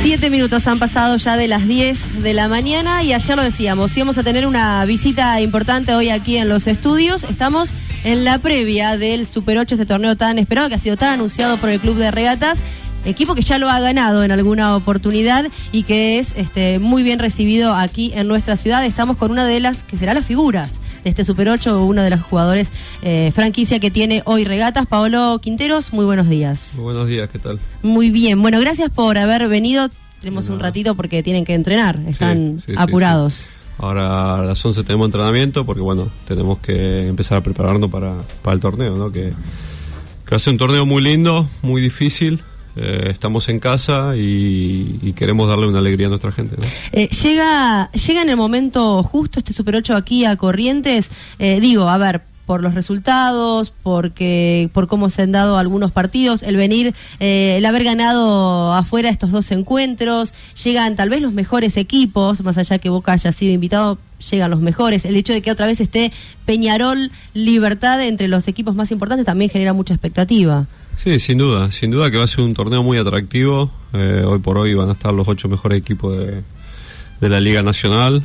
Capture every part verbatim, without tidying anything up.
Siete minutos han pasado ya de las diez de la mañana y ayer lo decíamos, íbamos a tener una visita importante hoy aquí en los estudios. Estamos en la previa del Super ocho, este torneo tan esperado que ha sido tan anunciado por el Club de Regatas, equipo que ya lo ha ganado en alguna oportunidad y que es este, muy bien recibido aquí en nuestra ciudad. Estamos con una de las que será las figuras de este Super ocho, uno de los jugadores eh, franquicia que tiene hoy Regatas, Paolo Quinteros. Muy buenos días. Muy buenos días, ¿qué tal? Muy bien, bueno, gracias por haber venido. Tenemos un ratito porque tienen que entrenar, están sí, sí, apurados. Sí, sí. Ahora a las once tenemos entrenamiento porque, bueno, tenemos que empezar a prepararnos para, para el torneo, ¿no? Que, que va a ser un torneo muy lindo, muy difícil. Eh, estamos en casa y, y queremos darle una alegría a nuestra gente, ¿no? Eh, llega, llega en el momento justo este Super ocho aquí a Corrientes. Eh, digo, a ver, por los resultados, porque por cómo se han dado algunos partidos, el venir, eh, el haber ganado afuera estos dos encuentros, llegan tal vez los mejores equipos, más allá que Boca haya sido invitado, llegan los mejores. El hecho de que otra vez esté Peñarol, Libertad entre los equipos más importantes también genera mucha expectativa. Sí, sin duda, sin duda que va a ser un torneo muy atractivo. Eh, hoy por hoy van a estar los ocho mejores equipos de, de la Liga Nacional.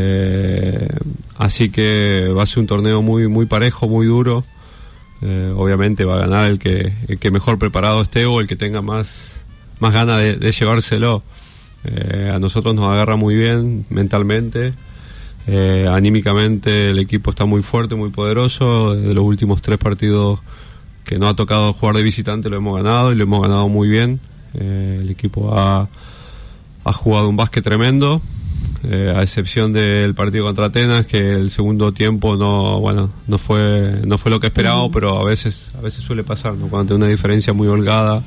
Eh, así que va a ser un torneo muy muy parejo, muy duro. Eh, obviamente va a ganar el que el que mejor preparado esté o el que tenga más más ganas de, de llevárselo. Eh, a nosotros nos agarra muy bien mentalmente, eh, anímicamente el equipo está muy fuerte, muy poderoso. De los últimos tres partidos que nos ha tocado jugar de visitante lo hemos ganado y lo hemos ganado muy bien. Eh, el equipo ha, ha jugado un básquet tremendo. Eh, a excepción del partido contra Atenas, que el segundo tiempo no bueno no fue no fue lo que esperábamos, uh-huh. pero a veces a veces suele pasar, ¿no? Cuando hay una diferencia muy holgada,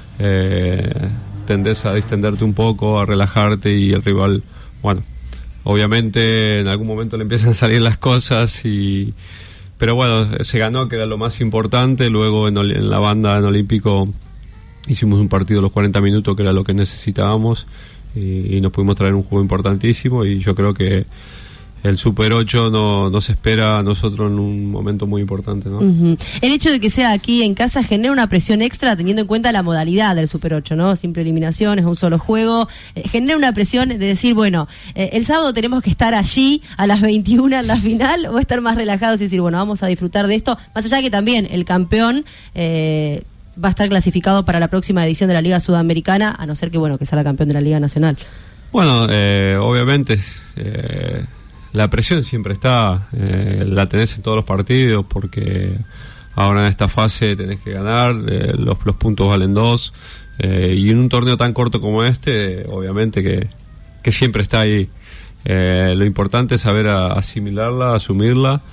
eh, tendés a distenderte un poco, a relajarte y el rival, bueno, obviamente en algún momento le empiezan a salir las cosas y pero bueno, se ganó, que era lo más importante. Luego en, en la banda en Olímpico hicimos un partido de los cuarenta minutos que era lo que necesitábamos. Y, y nos pudimos traer un juego importantísimo y yo creo que el Super ocho no, nos espera a nosotros en un momento muy importante, ¿no? Uh-huh. El hecho de que sea aquí en casa genera una presión extra teniendo en cuenta la modalidad del Super ocho, ¿no? Simple eliminación, es un solo juego. Eh, genera una presión de decir, bueno, eh, el sábado tenemos que estar allí a las veintiuna en la final o estar más relajados y decir, bueno, vamos a disfrutar de esto. Más allá de que también el campeón Eh, va a estar clasificado para la próxima edición de la Liga Sudamericana, a no ser que, bueno, que sea la campeón de la Liga Nacional. Bueno, eh, obviamente eh, la presión siempre está, eh, la tenés en todos los partidos, porque ahora en esta fase tenés que ganar, eh, los, los puntos valen dos, eh, y en un torneo tan corto como este, obviamente que, que siempre está ahí. Eh, lo importante es saber a, asimilarla, asumirla.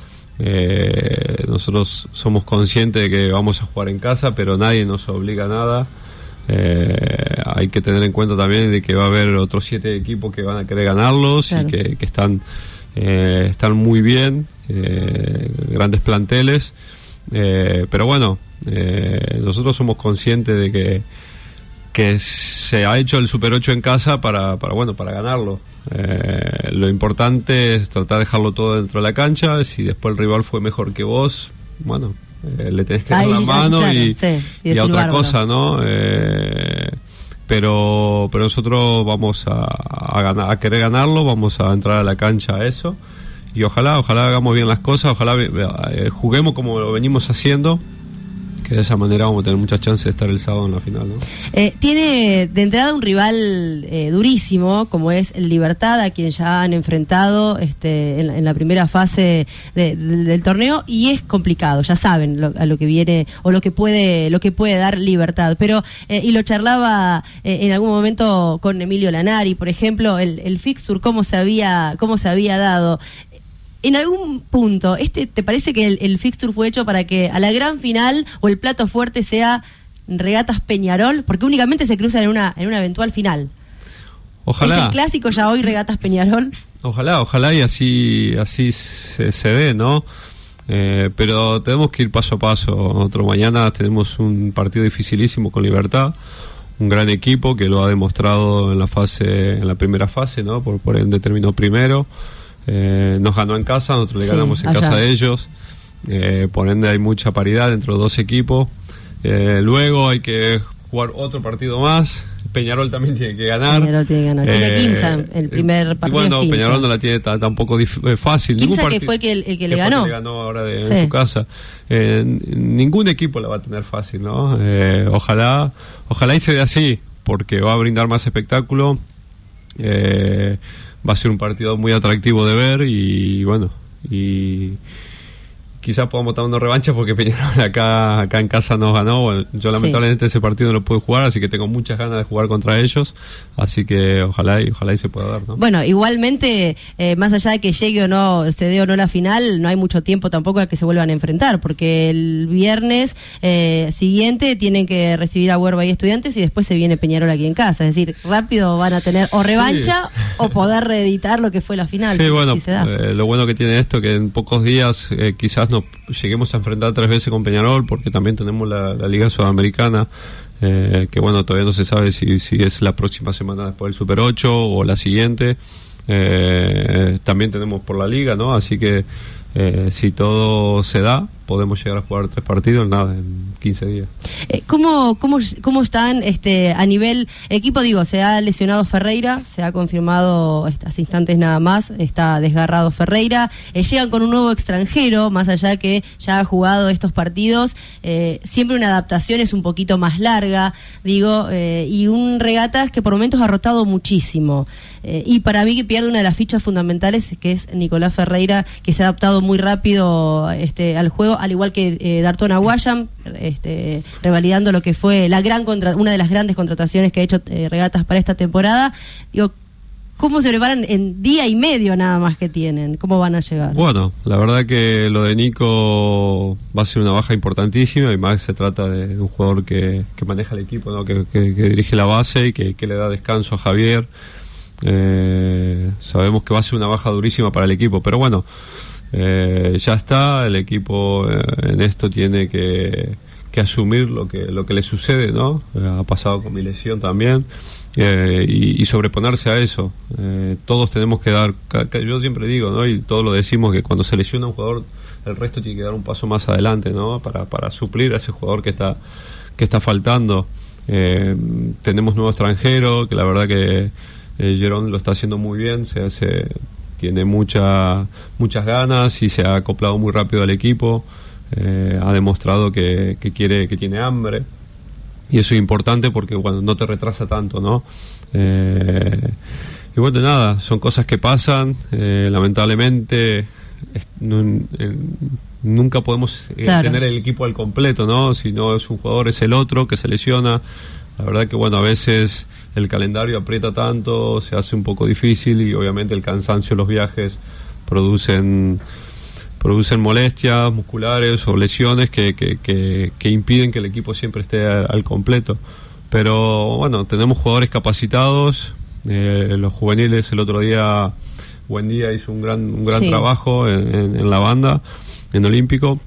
Eh, nosotros somos conscientes de que vamos a jugar en casa, pero nadie nos obliga a nada. Eh, hay que tener en cuenta también de que va a haber otros siete equipos que van a querer ganarlos, claro. y que, que están eh, están muy bien, eh, grandes planteles, eh, pero bueno, eh, nosotros somos conscientes de que que se ha hecho el Super ocho en casa para, para bueno para ganarlo. Eh, lo importante es tratar de dejarlo todo dentro de la cancha. Si después el rival fue mejor que vos, bueno, eh, le tenés que dar la mano, claro, y, sí, y, y a otra bárbaro. cosa, ¿no? Eh, pero pero nosotros vamos a, a, ganar, a querer ganarlo, vamos a entrar a la cancha a eso y ojalá, ojalá hagamos bien las cosas, ojalá eh, juguemos como lo venimos haciendo, que de esa manera vamos a tener muchas chances de estar el sábado en la final, ¿no? Eh, tiene de entrada un rival eh, durísimo, como es el Libertad, a quien ya han enfrentado este, en, la, en la primera fase de, de, del torneo, y es complicado, ya saben lo, a lo que viene o lo que puede lo que puede dar Libertad. Pero eh, y lo charlaba eh, en algún momento con Emilio Lanari, por ejemplo, el, el fixture, cómo se había cómo se había dado. En algún punto, este ¿te parece que el, el fixture fue hecho para que a la gran final o el plato fuerte sea Regatas Peñarol? Porque únicamente se cruzan en una en una eventual final. Ojalá. ¿Es el clásico ya hoy Regatas Peñarol? Ojalá, ojalá y así así se, se dé, ¿no? Eh, pero tenemos que ir paso a paso. Otro mañana tenemos un partido dificilísimo con Libertad, un gran equipo que lo ha demostrado en la fase en la primera fase, ¿no? Por, por ende terminó primero. Eh, nos ganó en casa, nosotros sí, le ganamos en allá. casa de ellos, eh, por ende hay mucha paridad entre los dos equipos. Eh, luego hay que jugar otro partido más, Peñarol también tiene que ganar. Peñarol tiene que ganar. Tiene Eh, Quimsa, el primer partido. Bueno, es Peñarol no la tiene t- tampoco dif- eh, fácil. Quimsa Ningún que parti- fue que el, el que, que le fue ganó. que le ganó ahora de, Sí. en su casa. Eh, n- ningún equipo la va a tener fácil, ¿no? Eh, ojalá, ojalá y se dé así, porque va a brindar más espectáculo. Eh, va a ser un partido muy atractivo de ver y bueno, y quizás podamos tomar una revancha porque Peñarol acá acá en casa nos ganó. Bueno, yo lamentablemente sí. ese partido no lo pude jugar, así que tengo muchas ganas de jugar contra ellos, así que ojalá y ojalá y se pueda dar, ¿no? Bueno, igualmente, eh, más allá de que llegue o no, se dé o no la final, no hay mucho tiempo tampoco a que se vuelvan a enfrentar, porque el viernes eh, siguiente tienen que recibir a Huerva y Estudiantes y después se viene Peñarol aquí en casa, es decir, rápido van a tener o revancha sí. o poder reeditar lo que fue la final. Sí, si, bueno, si se da. Eh, lo bueno que tiene esto que en pocos días eh, quizás nos lleguemos a enfrentar tres veces con Peñarol, porque también tenemos la, la Liga Sudamericana, eh, que bueno, todavía no se sabe si, si es la próxima semana después del Super ocho o la siguiente. Eh, también tenemos por la Liga, ¿no? Así que eh, si todo se da, podemos llegar a jugar tres partidos en nada, en quince días. Eh, ¿Cómo, cómo, cómo están este, a nivel equipo? Digo, se ha lesionado Ferreira, se ha confirmado estos instantes nada más, está desgarrado Ferreira, eh, llegan con un nuevo extranjero, más allá que ya ha jugado estos partidos, eh, siempre una adaptación es un poquito más larga, digo, eh, y un Regatas que por momentos ha rotado muchísimo. Eh, y para mí que pierde una de las fichas fundamentales, que es Nicolás Ferreira, que se ha adaptado muy rápido este, al juego, al igual que eh, Darton Aguayam, este, revalidando lo que fue la gran contra, una de las grandes contrataciones que ha hecho eh, Regatas para esta temporada. Digo, ¿cómo se preparan en día y medio nada más que tienen? ¿Cómo van a llegar? Bueno, la verdad que lo de Nico va a ser una baja importantísima, y más se trata de, de un jugador que, que maneja el equipo, ¿no? que, que, que dirige la base y que, que le da descanso a Javier. Eh, sabemos que va a ser una baja durísima para el equipo, pero bueno, eh, ya está, el equipo eh, en esto tiene que, que asumir lo que lo que le sucede, ¿no? Eh, ha pasado con mi lesión también, eh, y, y sobreponerse a eso. Eh, todos tenemos que dar, yo siempre digo, ¿no? Y todos lo decimos, que cuando se lesiona un jugador, el resto tiene que dar un paso más adelante, ¿no? Para, para suplir a ese jugador que está, que está faltando. Eh, tenemos nuevo extranjero, que la verdad que Eh, Jerón lo está haciendo muy bien, se hace, tiene mucha, muchas ganas y se ha acoplado muy rápido al equipo, eh, ha demostrado que, que quiere, que tiene hambre, y eso es importante porque bueno, no te retrasa tanto, ¿no? Eh, y bueno, nada, son cosas que pasan, eh, lamentablemente es, no, eh, nunca podemos eh, claro. tener el equipo al completo, ¿no? Si no es un jugador, es el otro que se lesiona. La verdad que bueno, a veces el calendario aprieta tanto, se hace un poco difícil, y obviamente el cansancio, los viajes producen producen molestias musculares o lesiones que, que, que, que impiden que el equipo siempre esté al, al completo. Pero bueno, tenemos jugadores capacitados, eh, los juveniles, el otro día Buendía hizo un gran un gran sí. trabajo en, en, en la banda, en Olímpico.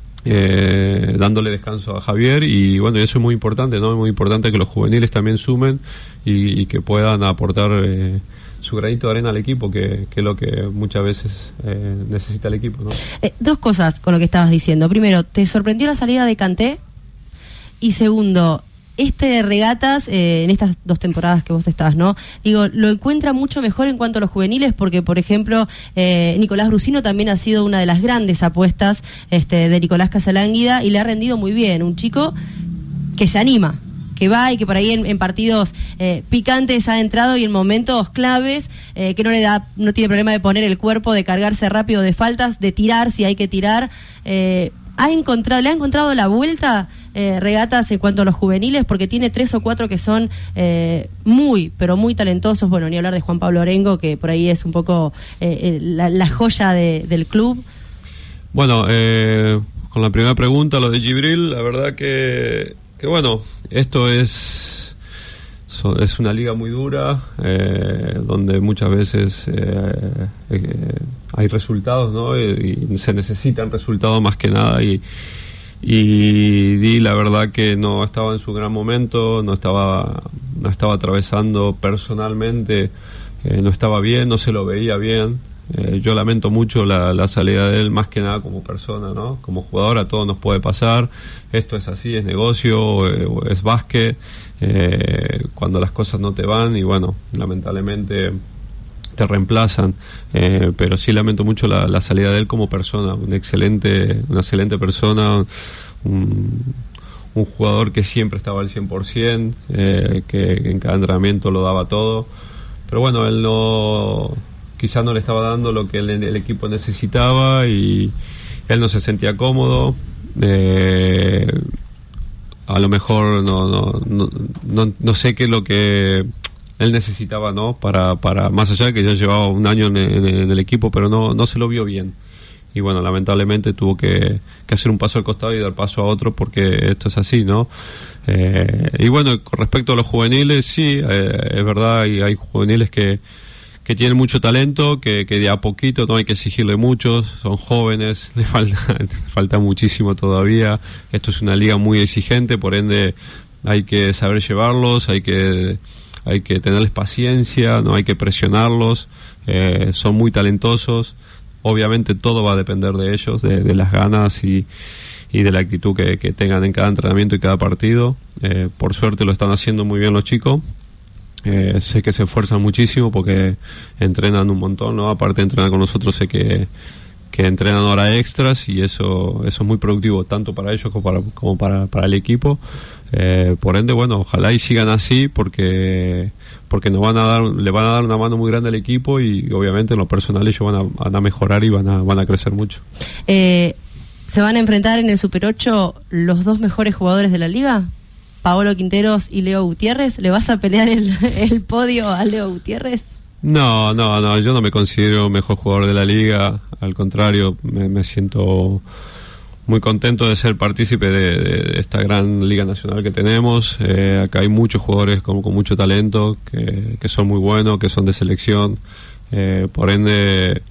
Eh, dándole descanso a Javier, y bueno, y eso es muy importante, ¿no? Es muy importante que los juveniles también sumen y, y que puedan aportar eh, su granito de arena al equipo, que, que es lo que muchas veces eh, necesita el equipo, ¿no? Eh, dos cosas con lo que estabas diciendo. Primero, ¿te sorprendió la salida de Kanté? Y segundo, este Regatas, eh, en estas dos temporadas que vos estás, ¿no? Digo, lo encuentra mucho mejor en cuanto a los juveniles, porque, por ejemplo, eh, Nicolás Brusino también ha sido una de las grandes apuestas este, de Nicolás Casalánguida, y le ha rendido muy bien. Un chico que se anima, que va y que por ahí en, en partidos eh, picantes ha entrado, y en momentos claves, eh, que no le da, no tiene problema de poner el cuerpo, de cargarse rápido de faltas, de tirar si hay que tirar. Eh, ha encontrado, le ha encontrado la vuelta eh, Regatas en cuanto a los juveniles, porque tiene tres o cuatro que son eh, muy, pero muy talentosos. Bueno, ni hablar de Juan Pablo Orengo, que por ahí es un poco eh, la, la joya de, del club. Bueno, eh, con la primera pregunta, lo de Gibril, la verdad que, que bueno, esto es, es una liga muy dura, eh, donde muchas veces eh, eh, hay resultados, ¿no? Y, y se necesitan resultados más que nada, y, y Di, la verdad que no estaba en su gran momento, no estaba, no estaba atravesando personalmente, eh, no estaba bien, no se lo veía bien, Eh, yo lamento mucho la, la salida de él, más que nada como persona, ¿no? Como jugador a todo nos puede pasar, esto es así, es negocio, eh, es básquet, eh, cuando las cosas no te van y bueno, lamentablemente te reemplazan, eh, pero sí lamento mucho la, la salida de él como persona, un excelente, una excelente persona, un, un jugador que siempre estaba al cien por ciento, eh, que en cada entrenamiento lo daba todo, pero bueno, él no... quizás no le estaba dando lo que el, el equipo necesitaba y él no se sentía cómodo, eh, a lo mejor no, no, no, no, no sé qué es lo que él necesitaba, ¿no? Para, para más allá de que ya llevaba un año en, en, en el equipo, pero no, no se lo vio bien. Y bueno, lamentablemente tuvo que, que hacer un paso al costado y dar paso a otro porque esto es así, ¿no? Eh, y bueno, con respecto a los juveniles, sí, eh, es verdad, y hay juveniles que que tienen mucho talento, que, que de a poquito no hay que exigirle mucho, son jóvenes, le falta, falta muchísimo todavía, esto es una liga muy exigente, por ende hay que saber llevarlos, hay que, hay que tenerles paciencia, no hay que presionarlos, eh, son muy talentosos, obviamente todo va a depender de ellos, de, de las ganas y, y de la actitud que, que tengan en cada entrenamiento y cada partido, eh, por suerte lo están haciendo muy bien los chicos. Eh, sé que se esfuerzan muchísimo porque entrenan un montón, ¿no? Aparte de entrenar con nosotros, sé que, que entrenan horas extras y eso eso es muy productivo tanto para ellos como para, como para, para el equipo. Eh, por ende, bueno, ojalá y sigan así porque porque nos van a dar le van a dar una mano muy grande al equipo y obviamente en lo personal ellos van a, van a mejorar y van a, van a crecer mucho. Eh, ¿Se van a enfrentar en el Super ocho los dos mejores jugadores de la liga? Paolo Quinteros y Leo Gutiérrez, ¿le vas a pelear el, el podio a Leo Gutiérrez? No, no, no, yo no me considero mejor jugador de la liga, al contrario, me, me siento muy contento de ser partícipe de, de, de esta gran liga nacional que tenemos. Eh, acá hay muchos jugadores con, con mucho talento, que, que son muy buenos, que son de selección, eh, por ende...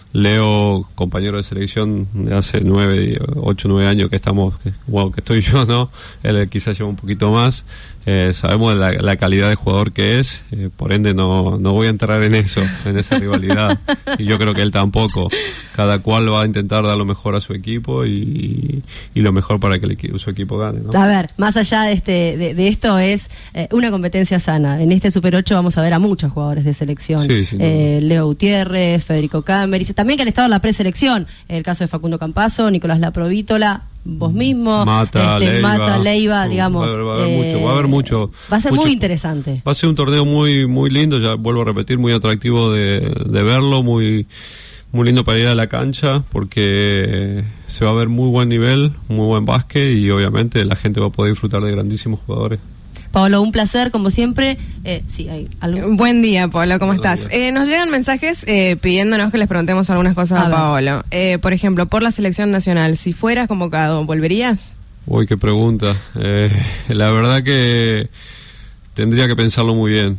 Leo, compañero de selección de hace nueve, ocho, nueve años que estamos, que, wow, que estoy yo, ¿no? Él quizás lleva un poquito más. Eh, sabemos la, la calidad de jugador que es, eh, por ende no, no voy a entrar en eso, en esa rivalidad. Y yo creo que él tampoco. Cada cual va a intentar dar lo mejor a su equipo y, y lo mejor para que el equipo, su equipo gane, ¿no? A ver, más allá de este de, de esto es eh, una competencia sana. En este Super ocho vamos a ver a muchos jugadores de selección. Sí, sí, eh, no. Leo Gutiérrez, Federico Camerich, también que han estado en la preselección. El caso de Facundo Campazo, Nicolás Laprovítola, vos mismo, Mata, este, Leiva, Mata, Leiva, uh, digamos. Va a haber, va a haber eh, mucho, va a haber mucho. Va a ser mucho, muy interesante. Va a ser un torneo muy muy lindo, ya vuelvo a repetir, muy atractivo de, de verlo, muy muy lindo para ir a la cancha, porque se va a ver muy buen nivel, muy buen básquet y obviamente la gente va a poder disfrutar de grandísimos jugadores. Pablo, un placer, como siempre. Eh, sí, hay algo. Buen día, Pablo, ¿cómo Buenos estás? Eh, nos llegan mensajes eh, pidiéndonos que les preguntemos algunas cosas a, a Pablo. Eh, por ejemplo, por la selección nacional, si fueras convocado, ¿volverías? Uy, qué pregunta. Eh, la verdad que tendría que pensarlo muy bien.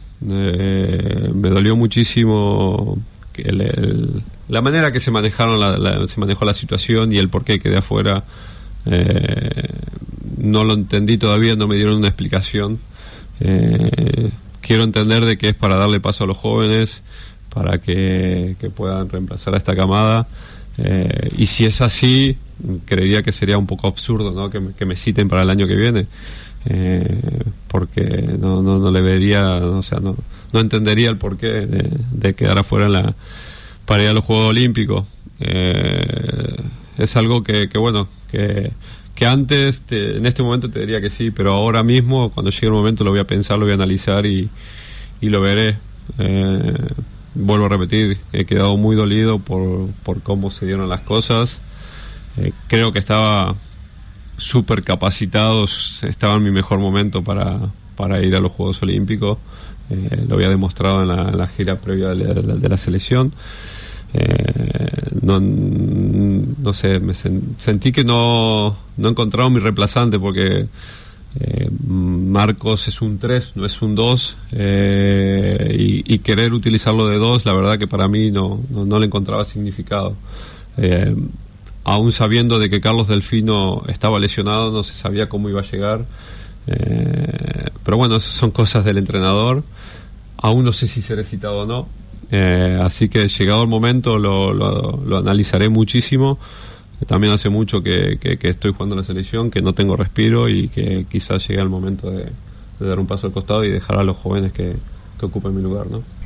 Eh, me dolió muchísimo que el, el, la manera que se manejaron la, la, se manejó la situación y el por qué quedé afuera. Eh, no lo entendí todavía, no me dieron una explicación. Eh, quiero entender de que es para darle paso a los jóvenes, para que, que puedan reemplazar a esta camada. Eh, y si es así, creería que sería un poco absurdo, ¿no? que, me, que me citen para el año que viene. Eh, porque no, no, no le vería, no, o sea, no, no entendería el porqué de, de quedar afuera en la, para ir a los Juegos Olímpicos. Eh, es algo que, que bueno, que, que antes, te, en este momento te diría que sí, pero ahora mismo, cuando llegue el momento, lo voy a pensar, lo voy a analizar y, y lo veré. Eh, vuelvo a repetir, he quedado muy dolido por, por cómo se dieron las cosas. Eh, creo que estaba súper capacitados, estaba en mi mejor momento para, para ir a los Juegos Olímpicos. Eh, lo había demostrado en la, en la gira previa de la, de la, de la selección. Eh, no, no sé, me sen, sentí que no, no encontraba mi reemplazante porque eh, Marcos es un tres, no es un dos, eh, y, y querer utilizarlo de dos, la verdad que para mí no, no, no le encontraba significado. Eh, aún sabiendo de que Carlos Delfino estaba lesionado, no se sabía cómo iba a llegar, eh, pero bueno, esas son cosas del entrenador. Aún no sé si seré citado o no. Eh, así que llegado el momento lo, lo, lo analizaré muchísimo. También hace mucho que, que, que estoy jugando en la selección, que no tengo respiro y que quizás llegue el momento de, de dar un paso al costado y dejar a los jóvenes que, que ocupen mi lugar, ¿no?